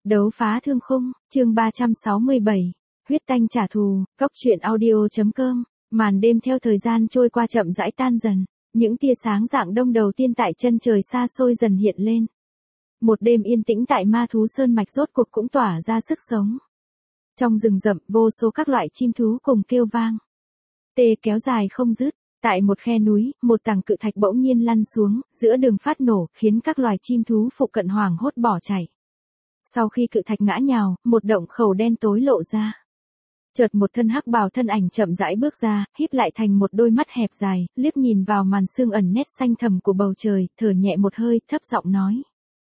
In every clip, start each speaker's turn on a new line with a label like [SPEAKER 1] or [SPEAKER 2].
[SPEAKER 1] Đấu phá thương khung, chương 367. Huyết tanh trả thù, cốc truyện audio.com. Màn đêm theo thời gian trôi qua chậm rãi tan dần, những tia sáng rạng đông đầu tiên tại chân trời xa xôi dần hiện lên. Một đêm yên tĩnh tại ma thú sơn mạch rốt cuộc cũng tỏa ra sức sống. Trong rừng rậm, vô số các loại chim thú cùng kêu vang. Tê kéo dài không dứt. Tại một khe núi, một tảng cự thạch bỗng nhiên lăn xuống, giữa đường phát nổ, khiến các loài chim thú phụ cận hoảng hốt bỏ chạy. Sau khi cự thạch ngã nhào, một động khẩu đen tối lộ ra. Chợt một thân hắc bào thân ảnh chậm rãi bước ra, híp lại thành một đôi mắt hẹp dài, liếc nhìn vào màn sương ẩn nét xanh thẳm của bầu trời, thở nhẹ một hơi, thấp giọng nói: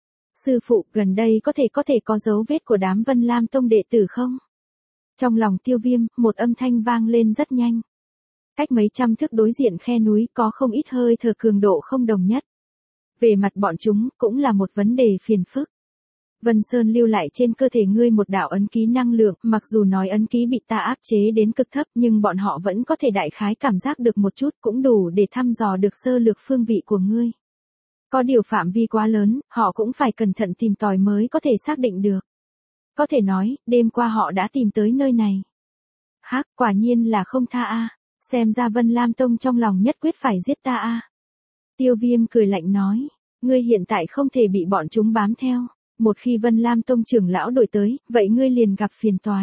[SPEAKER 1] "Sư phụ, gần đây có thể có dấu vết của đám Vân Lam Tông đệ tử không?" Trong lòng Tiêu Viêm, một âm thanh vang lên rất nhanh. Cách mấy trăm thước đối diện khe núi có không ít hơi thở cường độ không đồng nhất. Về mặt bọn chúng, cũng là một vấn đề phiền phức. Vân Sơn lưu lại trên cơ thể ngươi một đạo ấn ký năng lượng, mặc dù nói ấn ký bị ta áp chế đến cực thấp nhưng bọn họ vẫn có thể đại khái cảm giác được một chút, cũng đủ để thăm dò được sơ lược phương vị của ngươi. Có điều phạm vi quá lớn, họ cũng phải cẩn thận tìm tòi mới có thể xác định được. Có thể nói, đêm qua họ đã tìm tới nơi này. Hắc, quả nhiên là không tha a. Xem ra Vân Lam Tông trong lòng nhất quyết phải giết ta a. Tiêu Viêm cười lạnh nói, ngươi hiện tại không thể bị bọn chúng bám theo. Một khi Vân Lam Tông trưởng lão đổi tới, vậy ngươi liền gặp phiền toái.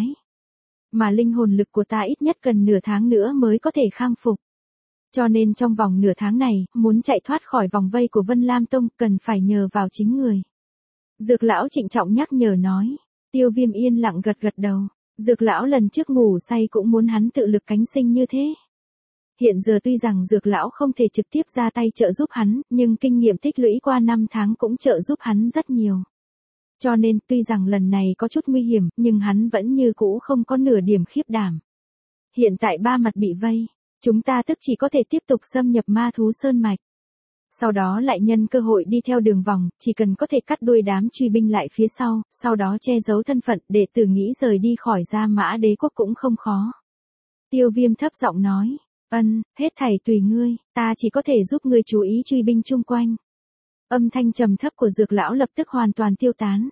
[SPEAKER 1] Mà linh hồn lực của ta ít nhất cần nửa tháng nữa mới có thể khang phục. Cho nên trong vòng nửa tháng này, muốn chạy thoát khỏi vòng vây của Vân Lam Tông cần phải nhờ vào chính người. Dược lão trịnh trọng nhắc nhở nói. Tiêu Viêm yên lặng gật gật đầu. Dược lão lần trước ngủ say cũng muốn hắn tự lực cánh sinh như thế. Hiện giờ tuy rằng dược lão không thể trực tiếp ra tay trợ giúp hắn, nhưng kinh nghiệm tích lũy qua 5 tháng cũng trợ giúp hắn rất nhiều. Cho nên tuy rằng lần này có chút nguy hiểm, nhưng hắn vẫn như cũ không có nửa điểm khiếp đảm. Hiện tại ba mặt bị vây, chúng ta tức chỉ có thể tiếp tục xâm nhập ma thú sơn mạch. Sau đó lại nhân cơ hội đi theo đường vòng, chỉ cần có thể cắt đuôi đám truy binh lại phía sau đó che giấu thân phận để tử nghĩ rời đi khỏi Gia Mã Đế quốc cũng không khó. Tiêu Viêm thấp giọng nói, hết thảy tùy ngươi, ta chỉ có thể giúp ngươi chú ý truy binh chung quanh. Âm thanh trầm thấp của dược lão lập tức hoàn toàn tiêu tán.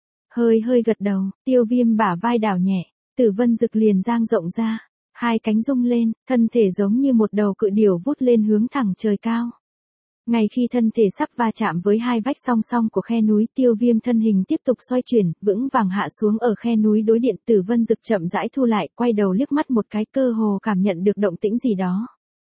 [SPEAKER 1] Hơi gật đầu, Tiêu Viêm bả vai đảo nhẹ, Tử Vân Dực liền dang rộng ra, hai cánh rung lên, thân thể giống như một đầu cự điểu vút lên hướng thẳng trời cao. Ngay khi thân thể sắp va chạm với hai vách song song của khe núi, Tiêu Viêm thân hình tiếp tục xoay chuyển, vững vàng hạ xuống ở khe núi đối diện. Tử Vân Dực chậm rãi thu lại, quay đầu liếc mắt một cái, cơ hồ cảm nhận được động tĩnh gì đó.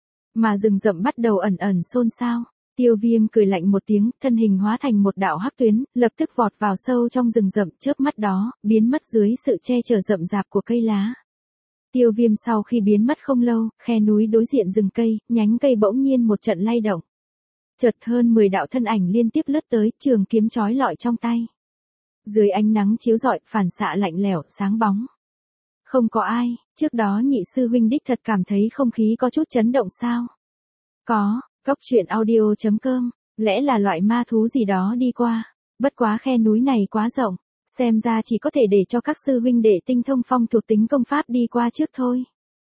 [SPEAKER 1] Mà rừng rậm bắt đầu ẩn xôn xao. Tiêu Viêm cười lạnh một tiếng, thân hình hóa thành một đạo hắc tuyến, lập tức vọt vào sâu trong rừng rậm, chớp mắt đó, biến mất dưới sự che chở rậm rạp của cây lá. Tiêu Viêm sau khi biến mất không lâu, khe núi đối diện rừng cây, nhánh cây bỗng nhiên một trận lay động. Chợt hơn 10 đạo thân ảnh liên tiếp lướt tới, trường kiếm chói lọi trong tay. Dưới ánh nắng chiếu rọi, phản xạ lạnh lẽo, sáng bóng. Không có ai, trước đó nhị sư huynh đích thật cảm thấy không khí có chút chấn động sao? Có. Cốc truyện audio.com, lẽ là loại ma thú gì đó đi qua, bất quá khe núi này quá rộng, xem ra chỉ có thể để cho các sư huynh đệ tinh thông phong thuộc tính công pháp đi qua trước thôi.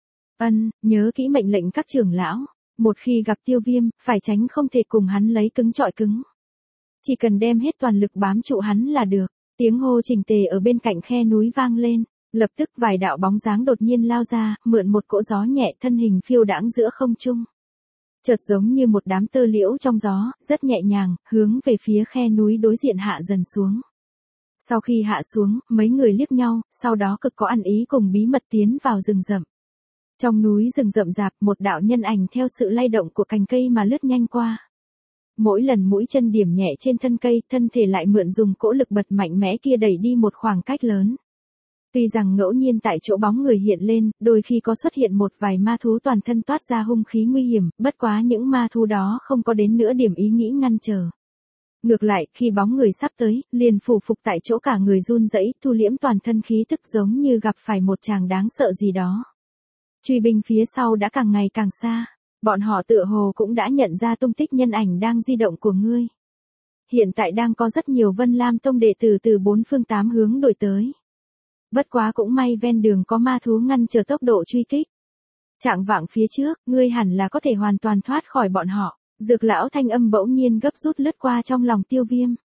[SPEAKER 1] Nhớ kỹ mệnh lệnh các trưởng lão, một khi gặp Tiêu Viêm, phải tránh không thể cùng hắn lấy cứng trọi cứng. Chỉ cần đem hết toàn lực bám trụ hắn là được. Tiếng hô chỉnh tề ở bên cạnh khe núi vang lên, lập tức vài đạo bóng dáng đột nhiên lao ra, mượn một cỗ gió nhẹ, thân hình phiêu đãng giữa không trung. Chợt giống như một đám tơ liễu trong gió, rất nhẹ nhàng, hướng về phía khe núi đối diện hạ dần xuống. Sau khi hạ xuống, mấy người liếc nhau, sau đó cực có ăn ý cùng bí mật tiến vào rừng rậm. Trong núi rừng rậm rạp, một đạo nhân ảnh theo sự lay động của cành cây mà lướt nhanh qua. Mỗi lần mũi chân điểm nhẹ trên thân cây, thân thể lại mượn dùng cỗ lực bật mạnh mẽ kia đẩy đi một khoảng cách lớn. Tuy rằng ngẫu nhiên tại chỗ bóng người hiện lên, đôi khi có xuất hiện một vài ma thú toàn thân toát ra hung khí nguy hiểm, bất quá những ma thú đó không có đến nửa điểm ý nghĩ ngăn trở. Ngược lại, khi bóng người sắp tới, liền phủ phục tại chỗ cả người run rẩy, thu liễm toàn thân khí tức giống như gặp phải một chàng đáng sợ gì đó. Truy binh phía sau đã càng ngày càng xa, bọn họ tựa hồ cũng đã nhận ra tung tích nhân ảnh đang di động của ngươi. Hiện tại đang có rất nhiều Vân Lam Tông đệ tử từ 4 phương 8 hướng đuổi tới. Bất quá cũng may ven đường có ma thú ngăn trở tốc độ truy kích. Trạng vạng phía trước, ngươi hẳn là có thể hoàn toàn thoát khỏi bọn họ. Dược lão thanh âm bỗng nhiên gấp rút lướt qua trong lòng Tiêu Viêm.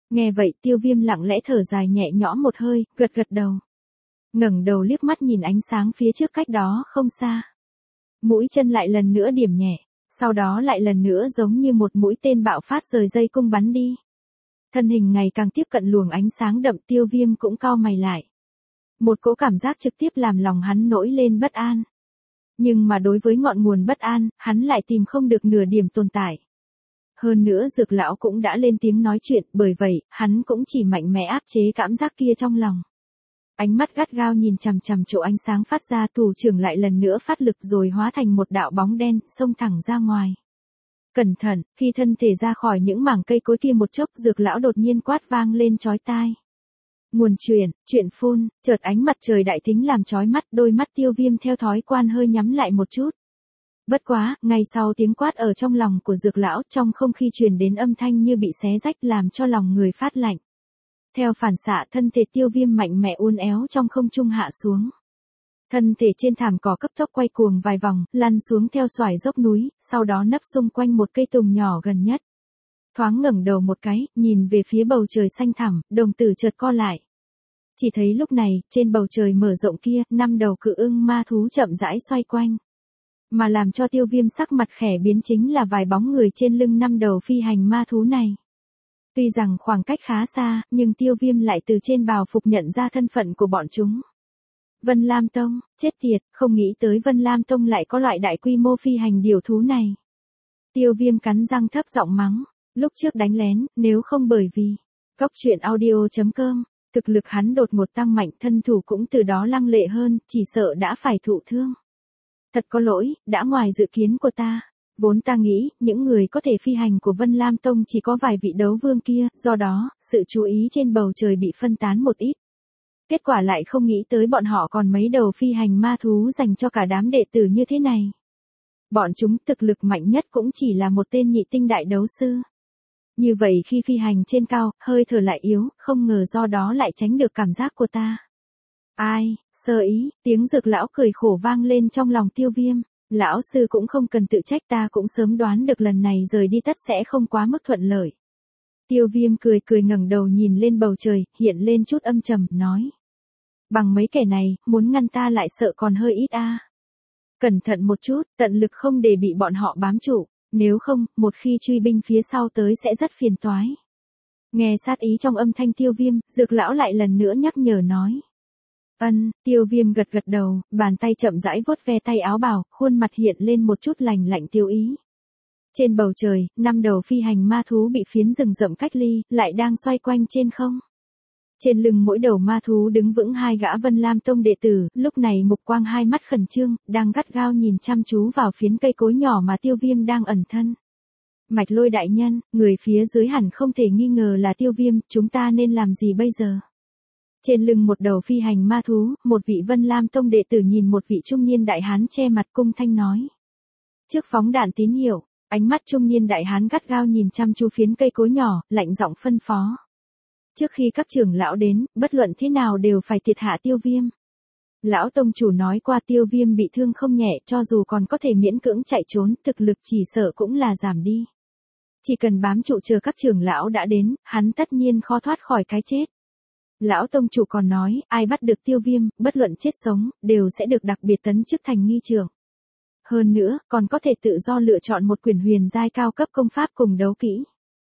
[SPEAKER 1] Nghe vậy Tiêu Viêm lặng lẽ thở dài nhẹ nhõm một hơi, gật gật đầu. Ngẩng đầu liếc mắt nhìn ánh sáng phía trước cách đó không xa. Mũi chân lại lần nữa điểm nhẹ, sau đó lại lần nữa giống như một mũi tên bạo phát rời dây cung bắn đi. Thân hình ngày càng tiếp cận luồng ánh sáng đậm, Tiêu Viêm cũng cau mày lại. Một cỗ cảm giác trực tiếp làm lòng hắn nổi lên bất an. Nhưng mà đối với ngọn nguồn bất an, hắn lại tìm không được nửa điểm tồn tại. Hơn nữa Dược lão cũng đã lên tiếng nói chuyện, bởi vậy, hắn cũng chỉ mạnh mẽ áp chế cảm giác kia trong lòng. Ánh mắt gắt gao nhìn chằm chằm chỗ ánh sáng phát ra, thủ trưởng lại lần nữa phát lực rồi hóa thành một đạo bóng đen, xông thẳng ra ngoài. Cẩn thận, khi thân thể ra khỏi những mảng cây cối kia một chốc, Dược lão đột nhiên quát vang lên chói tai. Nguồn chuyện phun, chợt ánh mặt trời đại thính làm chói mắt, đôi mắt Tiêu Viêm theo thói quen hơi nhắm lại một chút. Bất quá, ngay sau tiếng quát ở trong lòng của Dược lão, trong không khí truyền đến âm thanh như bị xé rách làm cho lòng người phát lạnh. Theo phản xạ, thân thể Tiêu Viêm mạnh mẽ uốn éo trong không trung hạ xuống. Thân thể trên thảm cỏ cấp tốc quay cuồng vài vòng, lăn xuống theo xoải dốc núi, sau đó nấp xung quanh một cây tùng nhỏ gần nhất. Thoáng ngẩng đầu một cái, nhìn về phía bầu trời xanh thẳm, đồng tử chợt co lại. Chỉ thấy lúc này, trên bầu trời mở rộng kia, 5 đầu cự ưng ma thú chậm rãi xoay quanh. Mà làm cho Tiêu Viêm sắc mặt khẽ biến chính là vài bóng người trên lưng 5 đầu phi hành ma thú này. Tuy rằng khoảng cách khá xa, nhưng Tiêu Viêm lại từ trên bào phục nhận ra thân phận của bọn chúng. Vân Lam Tông, chết tiệt, không nghĩ tới Vân Lam Tông lại có loại đại quy mô phi hành điểu thú này. Tiêu Viêm cắn răng thấp giọng mắng, lúc trước đánh lén, nếu không bởi vì goctruyện.audio.com, thực lực hắn đột ngột tăng mạnh, thân thủ cũng từ đó lăng lệ hơn, chỉ sợ đã phải thụ thương. Thật có lỗi, đã ngoài dự kiến của ta. Vốn ta nghĩ, những người có thể phi hành của Vân Lam Tông chỉ có vài vị đấu vương kia, do đó, sự chú ý trên bầu trời bị phân tán một ít. Kết quả lại không nghĩ tới bọn họ còn mấy đầu phi hành ma thú dành cho cả đám đệ tử như thế này. Bọn chúng thực lực mạnh nhất cũng chỉ là một tên nhị tinh đại đấu sư. Như vậy khi phi hành trên cao, hơi thở lại yếu, không ngờ do đó lại tránh được cảm giác của ta. Ai, sơ ý, tiếng Dược lão cười khổ vang lên trong lòng Tiêu Viêm. Lão sư cũng không cần tự trách, ta cũng sớm đoán được lần này rời đi tất sẽ không quá mức thuận lợi. Tiêu Viêm cười cười ngẩng đầu nhìn lên bầu trời, hiện lên chút âm trầm, nói. Bằng mấy kẻ này, muốn ngăn ta lại sợ còn hơi ít a. Cẩn thận một chút, tận lực không để bị bọn họ bám trụ, nếu không, một khi truy binh phía sau tới sẽ rất phiền toái. Nghe sát ý trong âm thanh Tiêu Viêm, Dược lão lại lần nữa nhắc nhở nói. Tiêu Viêm gật gật đầu, bàn tay chậm rãi vuốt ve tay áo bào, khuôn mặt hiện lên một chút lạnh lạnh tiêu ý. Trên bầu trời, 5 đầu phi hành ma thú bị phiến rừng rậm cách ly, lại đang xoay quanh trên không. Trên lưng mỗi đầu ma thú đứng vững 2 gã Vân Lam Tông đệ tử, lúc này mục quang hai mắt khẩn trương, đang gắt gao nhìn chăm chú vào phiến cây cối nhỏ mà Tiêu Viêm đang ẩn thân. Mạch Lôi đại nhân, người phía dưới hẳn không thể nghi ngờ là Tiêu Viêm, chúng ta nên làm gì bây giờ? Trên lưng một đầu phi hành ma thú, một vị Vân Lam Tông đệ tử nhìn một vị trung niên đại hán che mặt cung thanh nói. Trước phóng đạn tín hiệu, ánh mắt trung niên đại hán gắt gao nhìn chăm chú phiến cây cối nhỏ, lạnh giọng phân phó. Trước khi các trưởng lão đến, bất luận thế nào đều phải triệt hạ Tiêu Viêm. Lão tông chủ nói qua Tiêu Viêm bị thương không nhẹ, cho dù còn có thể miễn cưỡng chạy trốn, thực lực chỉ sợ cũng là giảm đi. Chỉ cần bám trụ chờ các trưởng lão đã đến, hắn tất nhiên khó thoát khỏi cái chết. Lão tông chủ còn nói, ai bắt được Tiêu Viêm, bất luận chết sống, đều sẽ được đặc biệt tấn chức thành nghi trưởng. Hơn nữa, còn có thể tự do lựa chọn một quyển huyền giai cao cấp công pháp cùng đấu kỹ.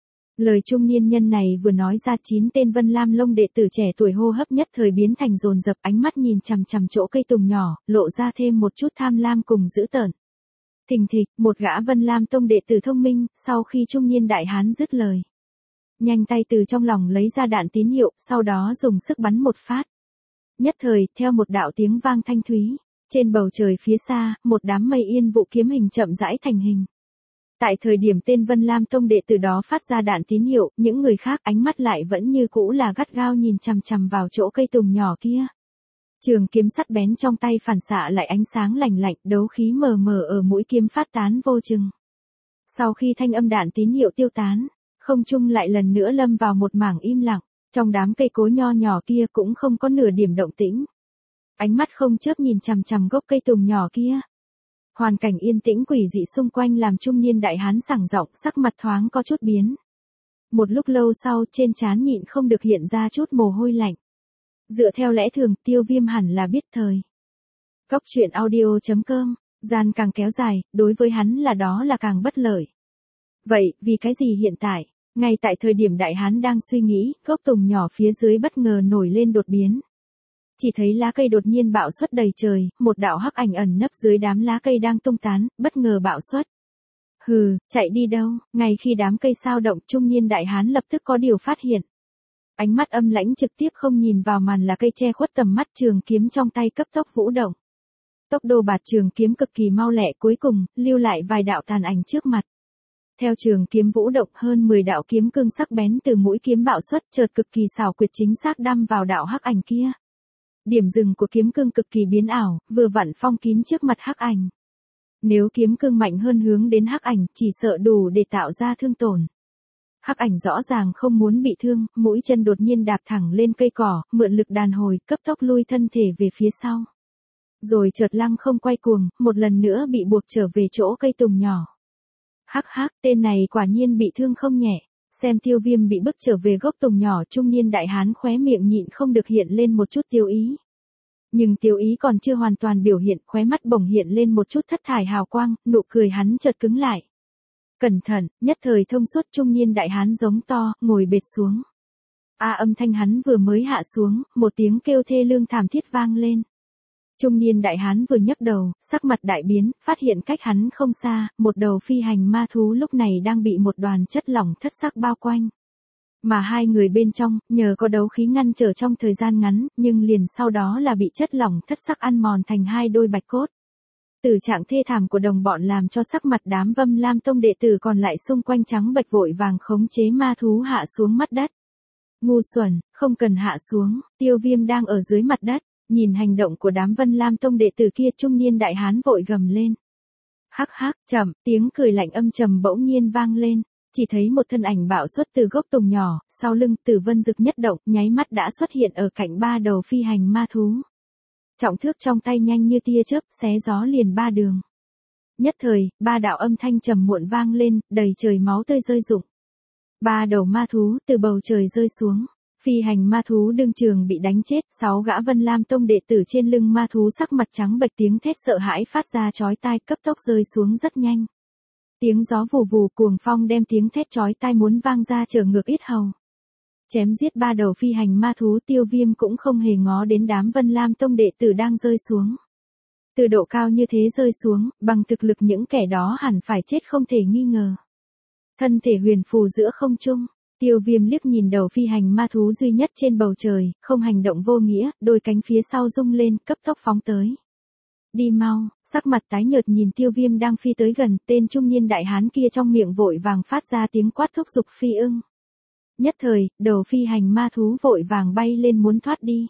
[SPEAKER 1] Lời trung niên nhân này vừa nói ra, 9 tên Vân Lam Lông đệ tử trẻ tuổi hô hấp nhất thời biến thành dồn dập, ánh mắt nhìn chằm chằm chỗ cây tùng nhỏ, lộ ra thêm một chút tham lam cùng dữ tợn. Thình thịch, một gã Vân Lam Tông đệ tử thông minh, sau khi trung niên đại hán dứt lời. Nhanh tay từ trong lòng lấy ra đạn tín hiệu, sau đó dùng sức bắn một phát. Nhất thời, theo một đạo tiếng vang thanh thúy, trên bầu trời phía xa, một đám mây yên vụ kiếm hình chậm rãi thành hình. Tại thời điểm tên Vân Lam Tông đệ tử đó phát ra đạn tín hiệu, những người khác ánh mắt lại vẫn như cũ là gắt gao nhìn chằm chằm vào chỗ cây tùng nhỏ kia. Trường kiếm sắt bén trong tay phản xạ lại ánh sáng lạnh lạnh, đấu khí mờ mờ ở mũi kiếm phát tán vô chừng. Sau khi thanh âm đạn tín hiệu tiêu tán, không trung lại lần nữa lâm vào một mảng im lặng, trong đám cây cối nho nhỏ kia cũng không có nửa điểm động tĩnh. Ánh mắt không chớp nhìn chằm chằm gốc cây tùng nhỏ kia. Hoàn cảnh yên tĩnh quỷ dị xung quanh làm trung niên đại hán sảng giọng, sắc mặt thoáng có chút biến. Một lúc lâu sau trên trán nhịn không được hiện ra chút mồ hôi lạnh. Dựa theo lẽ thường Tiêu Viêm hẳn là biết thời. Góc truyện audio.com, gian càng kéo dài, đối với hắn là đó là càng bất lợi. Vậy, vì cái gì hiện tại, ngay tại thời điểm đại hán đang suy nghĩ, gốc tùng nhỏ phía dưới bất ngờ nổi lên đột biến. Chỉ thấy lá cây đột nhiên bạo xuất đầy trời, một đạo hắc ảnh ẩn nấp dưới đám lá cây đang tung tán, bất ngờ bạo xuất. Hừ, chạy đi đâu, ngay khi đám cây sao động trung niên đại hán lập tức có điều phát hiện. Ánh mắt âm lãnh trực tiếp không nhìn vào màn lá cây che khuất tầm mắt, trường kiếm trong tay cấp tốc vũ động. Tốc độ bạt trường kiếm cực kỳ mau lẹ, cuối cùng, lưu lại vài đạo tàn ảnh trước mặt. Theo trường kiếm vũ động, hơn 10 đạo kiếm cương sắc bén từ mũi kiếm bạo xuất, chợt cực kỳ xảo quyệt chính xác đâm vào đạo hắc ảnh kia. Điểm dừng của kiếm cương cực kỳ biến ảo, vừa vặn phong kín trước mặt hắc ảnh. Nếu kiếm cương mạnh hơn hướng đến hắc ảnh, chỉ sợ đủ để tạo ra thương tổn. Hắc ảnh rõ ràng không muốn bị thương, mũi chân đột nhiên đạp thẳng lên cây cỏ, mượn lực đàn hồi, cấp tốc lui thân thể về phía sau. Rồi chợt lăng không quay cuồng, một lần nữa bị buộc trở về chỗ cây tùng nhỏ. Hắc hắc, tên này quả nhiên bị thương không nhẹ. Xem Tiêu Viêm bị bức trở về gốc tùng nhỏ, trung niên đại hán khóe miệng nhịn không được hiện lên một chút tiêu ý. Nhưng tiêu ý còn chưa hoàn toàn biểu hiện, khóe mắt bỗng hiện lên một chút thất thải hào quang, nụ cười hắn chợt cứng lại. Cẩn thận, nhất thời thông suốt trung niên đại hán giống to, ngồi bệt xuống. Âm thanh hắn vừa mới hạ xuống, một tiếng kêu thê lương thảm thiết vang lên. Trung niên đại hán vừa nhấc đầu, sắc mặt đại biến, phát hiện cách hắn không xa, một đầu phi hành ma thú lúc này đang bị một đoàn chất lỏng thất sắc bao quanh. Mà hai người bên trong, nhờ có đấu khí ngăn trở trong thời gian ngắn, nhưng liền sau đó là bị chất lỏng thất sắc ăn mòn thành hai đôi bạch cốt. Tử trạng thê thảm của đồng bọn làm cho sắc mặt đám Vân Lam Tông đệ tử còn lại xung quanh trắng bệch, vội vàng khống chế ma thú hạ xuống mặt đất. Ngu xuẩn, không cần hạ xuống, Tiêu Viêm đang ở dưới mặt đất. Nhìn hành động của đám Vân Lam Tông đệ tử kia, trung niên đại hán vội gầm lên. Hắc hắc, chậm, tiếng cười lạnh âm trầm bỗng nhiên vang lên, chỉ thấy một thân ảnh bạo xuất từ gốc tùng nhỏ, sau lưng Tử Vân Dực nhất động, nháy mắt đã xuất hiện ở cạnh ba đầu phi hành ma thú. Trọng thước trong tay nhanh như tia chớp, xé gió liền ba đường. Nhất thời, ba đạo âm thanh trầm muộn vang lên, đầy trời máu tươi rơi rụng. Ba đầu ma thú từ bầu trời rơi xuống. Phi hành ma thú đương trường bị đánh chết, 6 gã Vân Lam Tông đệ tử trên lưng ma thú sắc mặt trắng bệch, tiếng thét sợ hãi phát ra chói tai, cấp tốc rơi xuống rất nhanh. Tiếng gió vù vù cuồng phong đem tiếng thét chói tai muốn vang ra trở ngược yết hầu. Chém giết ba đầu phi hành ma thú, Tiêu Viêm cũng không hề ngó đến đám Vân Lam Tông đệ tử đang rơi xuống. Từ độ cao như thế rơi xuống, bằng thực lực những kẻ đó hẳn phải chết không thể nghi ngờ. Thân thể huyền phù giữa không trung. Tiêu Viêm liếc nhìn đầu phi hành ma thú duy nhất trên bầu trời, không hành động vô nghĩa, đôi cánh phía sau rung lên, cấp tốc phóng tới. Đi mau, sắc mặt tái nhợt nhìn Tiêu Viêm đang phi tới gần, tên trung niên đại hán kia trong miệng vội vàng phát ra tiếng quát thúc giục phi ưng. Nhất thời, đầu phi hành ma thú vội vàng bay lên muốn thoát đi.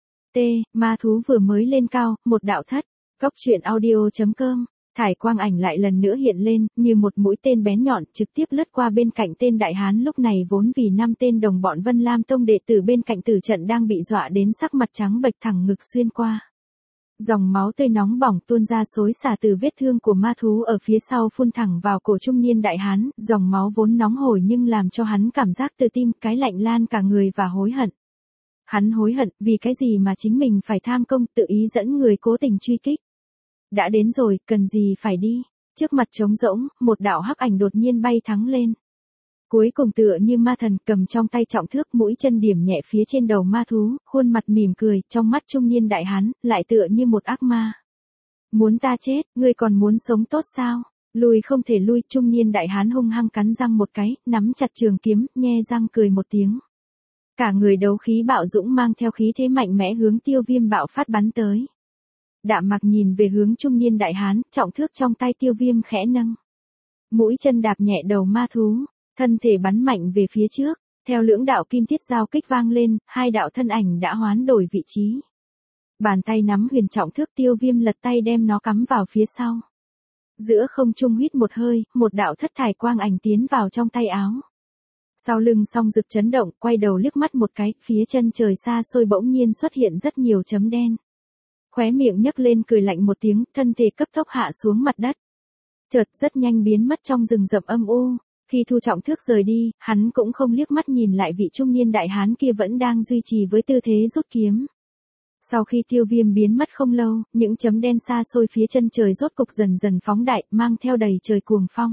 [SPEAKER 1] Ma thú vừa mới lên cao, một đạo thất, góc truyện audio.com. Thải quang ảnh lại lần nữa hiện lên, như một mũi tên bén nhọn, trực tiếp lướt qua bên cạnh tên đại hán lúc này vốn vì 5 tên đồng bọn Vân Lam Tông đệ tử bên cạnh tử trận đang bị dọa đến sắc mặt trắng bệch, thẳng ngực xuyên qua. Dòng máu tươi nóng bỏng tuôn ra xối xả từ vết thương của ma thú ở phía sau phun thẳng vào cổ trung niên đại hán, dòng máu vốn nóng hổi nhưng làm cho hắn cảm giác từ tim cái lạnh lan cả người và hối hận. Hắn hối hận vì cái gì mà chính mình phải tham công tự ý dẫn người cố tình truy kích. Đã đến rồi, cần gì phải đi. Trước mặt trống rỗng, một đạo hắc ảnh đột nhiên bay thắng lên. Cuối cùng tựa như ma thần, cầm trong tay trọng thước, mũi chân điểm nhẹ phía trên đầu ma thú, khuôn mặt mỉm cười, trong mắt trung niên đại hán, lại tựa như một ác ma. Muốn ta chết, ngươi còn muốn sống tốt sao? Lùi không thể lui, trung niên đại hán hung hăng cắn răng một cái, nắm chặt trường kiếm, nhe răng cười một tiếng. Cả người đấu khí bạo dũng mang theo khí thế mạnh mẽ hướng Tiêu Viêm bạo phát bắn tới. Đạm Mặc nhìn về hướng trung niên đại hán, trọng thước trong tay Tiêu Viêm khẽ nâng. Mũi chân đạp nhẹ đầu ma thú, thân thể bắn mạnh về phía trước, theo lưỡng đạo kim thiết giao kích vang lên, hai đạo thân ảnh đã hoán đổi vị trí. Bàn tay nắm huyền trọng thước, Tiêu Viêm lật tay đem nó cắm vào phía sau. Giữa không trung huýt một hơi, một đạo thất thải quang ảnh tiến vào trong tay áo. Sau lưng song rực chấn động, quay đầu liếc mắt một cái, phía chân trời xa xôi bỗng nhiên xuất hiện rất nhiều chấm đen. Khóe miệng nhấc lên cười lạnh một tiếng, thân thể cấp tốc hạ xuống mặt đất. Chợt rất nhanh biến mất trong rừng rậm âm u. Khi Thu Trọng Thước rời đi, hắn cũng không liếc mắt nhìn lại vị trung niên đại hán kia vẫn đang duy trì với tư thế rút kiếm. Sau khi Tiêu Viêm biến mất không lâu, những chấm đen xa xôi phía chân trời rốt cục dần dần phóng đại, mang theo đầy trời cuồng phong.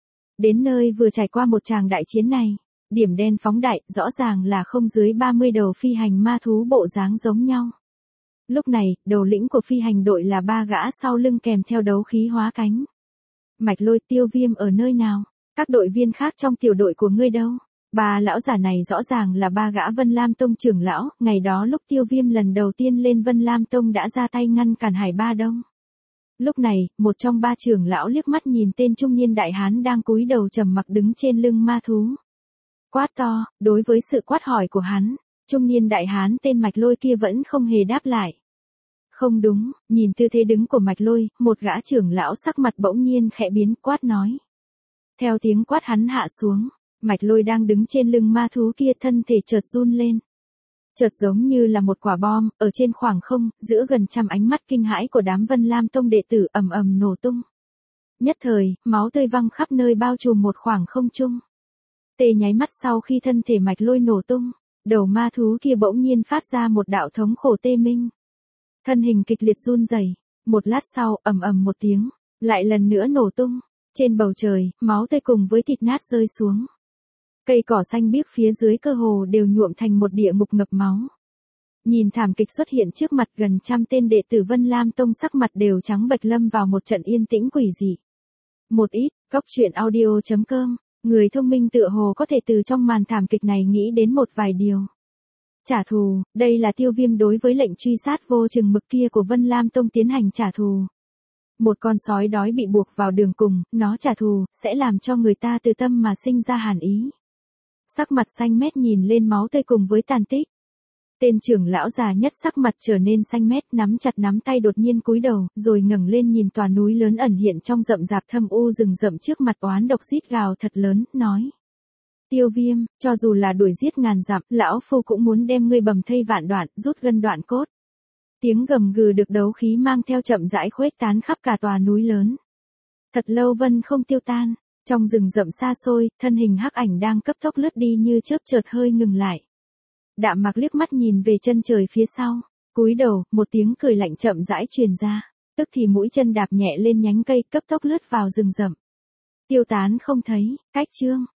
[SPEAKER 1] Đến nơi vừa trải qua một tràng đại chiến này, điểm đen phóng đại, rõ ràng là không dưới 30 đầu phi hành ma thú bộ dáng giống nhau. Lúc này, đầu lĩnh của phi hành đội là 3 gã sau lưng kèm theo đấu khí hóa cánh. Mạch Lôi, Tiêu Viêm ở nơi nào? Các đội viên khác trong tiểu đội của ngươi đâu? Ba lão giả này rõ ràng là 3 gã Vân Lam Tông trưởng lão, ngày đó lúc Tiêu Viêm lần đầu tiên lên Vân Lam Tông đã ra tay ngăn cản Hải Ba Đông. Lúc này, một trong 3 trưởng lão liếc mắt nhìn tên trung niên đại hán đang cúi đầu trầm mặc đứng trên lưng ma thú. Quát to, đối với sự quát hỏi của hắn, trung niên đại hán tên Mạch Lôi kia vẫn không hề đáp lại. Không đúng, nhìn tư thế đứng của Mạch Lôi, một gã trưởng lão sắc mặt bỗng nhiên khẽ biến, quát nói. Theo tiếng quát hắn hạ xuống, Mạch Lôi đang đứng trên lưng ma thú kia thân thể chợt run lên. Chợt giống như là một quả bom, ở trên khoảng không, giữa gần trăm ánh mắt kinh hãi của đám Vân Lam Tông đệ tử ầm ầm nổ tung. Nhất thời, máu tươi văng khắp nơi bao trùm một khoảng không trung. Tê nháy mắt sau khi thân thể Mạch Lôi nổ tung, đầu ma thú kia bỗng nhiên phát ra một đạo thống khổ tê minh. Thân hình kịch liệt run rẩy, một lát sau, ầm ầm một tiếng, lại lần nữa nổ tung. Trên bầu trời, máu tươi cùng với thịt nát rơi xuống. Cây cỏ xanh biếc phía dưới cơ hồ đều nhuộm thành một địa ngục ngập máu. Nhìn thảm kịch xuất hiện trước mặt, gần trăm tên đệ tử Vân Lam Tông sắc mặt đều trắng bệch, lâm vào một trận yên tĩnh quỷ dị. Một ít, goctruyện.audio.com, người thông minh tựa hồ có thể từ trong màn thảm kịch này nghĩ đến một vài điều. Trả thù, đây là Tiêu Viêm đối với lệnh truy sát vô chừng mực kia của Vân Lam Tông tiến hành trả thù. Một con sói đói bị buộc vào đường cùng, nó trả thù, sẽ làm cho người ta từ tâm mà sinh ra hàn ý. Sắc mặt xanh mét nhìn lên máu tươi cùng với tàn tích. Tên trưởng lão già nhất sắc mặt trở nên xanh mét, nắm chặt nắm tay, đột nhiên cúi đầu, rồi ngẩng lên nhìn tòa núi lớn ẩn hiện trong rậm rạp thâm u rừng rậm trước mặt, oán độc rít gào thật lớn, nói. Tiêu Viêm, cho dù là đuổi giết ngàn dặm, lão phu cũng muốn đem ngươi bầm thây vạn đoạn, rút gân đoạn cốt. Tiếng gầm gừ được đấu khí mang theo chậm rãi khuếch tán khắp cả tòa núi lớn. Thật lâu vẫn không tiêu tan, trong rừng rậm xa xôi, thân hình hắc ảnh đang cấp tốc lướt đi như chớp chợt hơi ngừng lại. Đạm Mạc liếc mắt nhìn về chân trời phía sau, cúi đầu, một tiếng cười lạnh chậm rãi truyền ra, tức thì mũi chân đạp nhẹ lên nhánh cây, cấp tốc lướt vào rừng rậm. Tiêu tán không thấy, cách chương.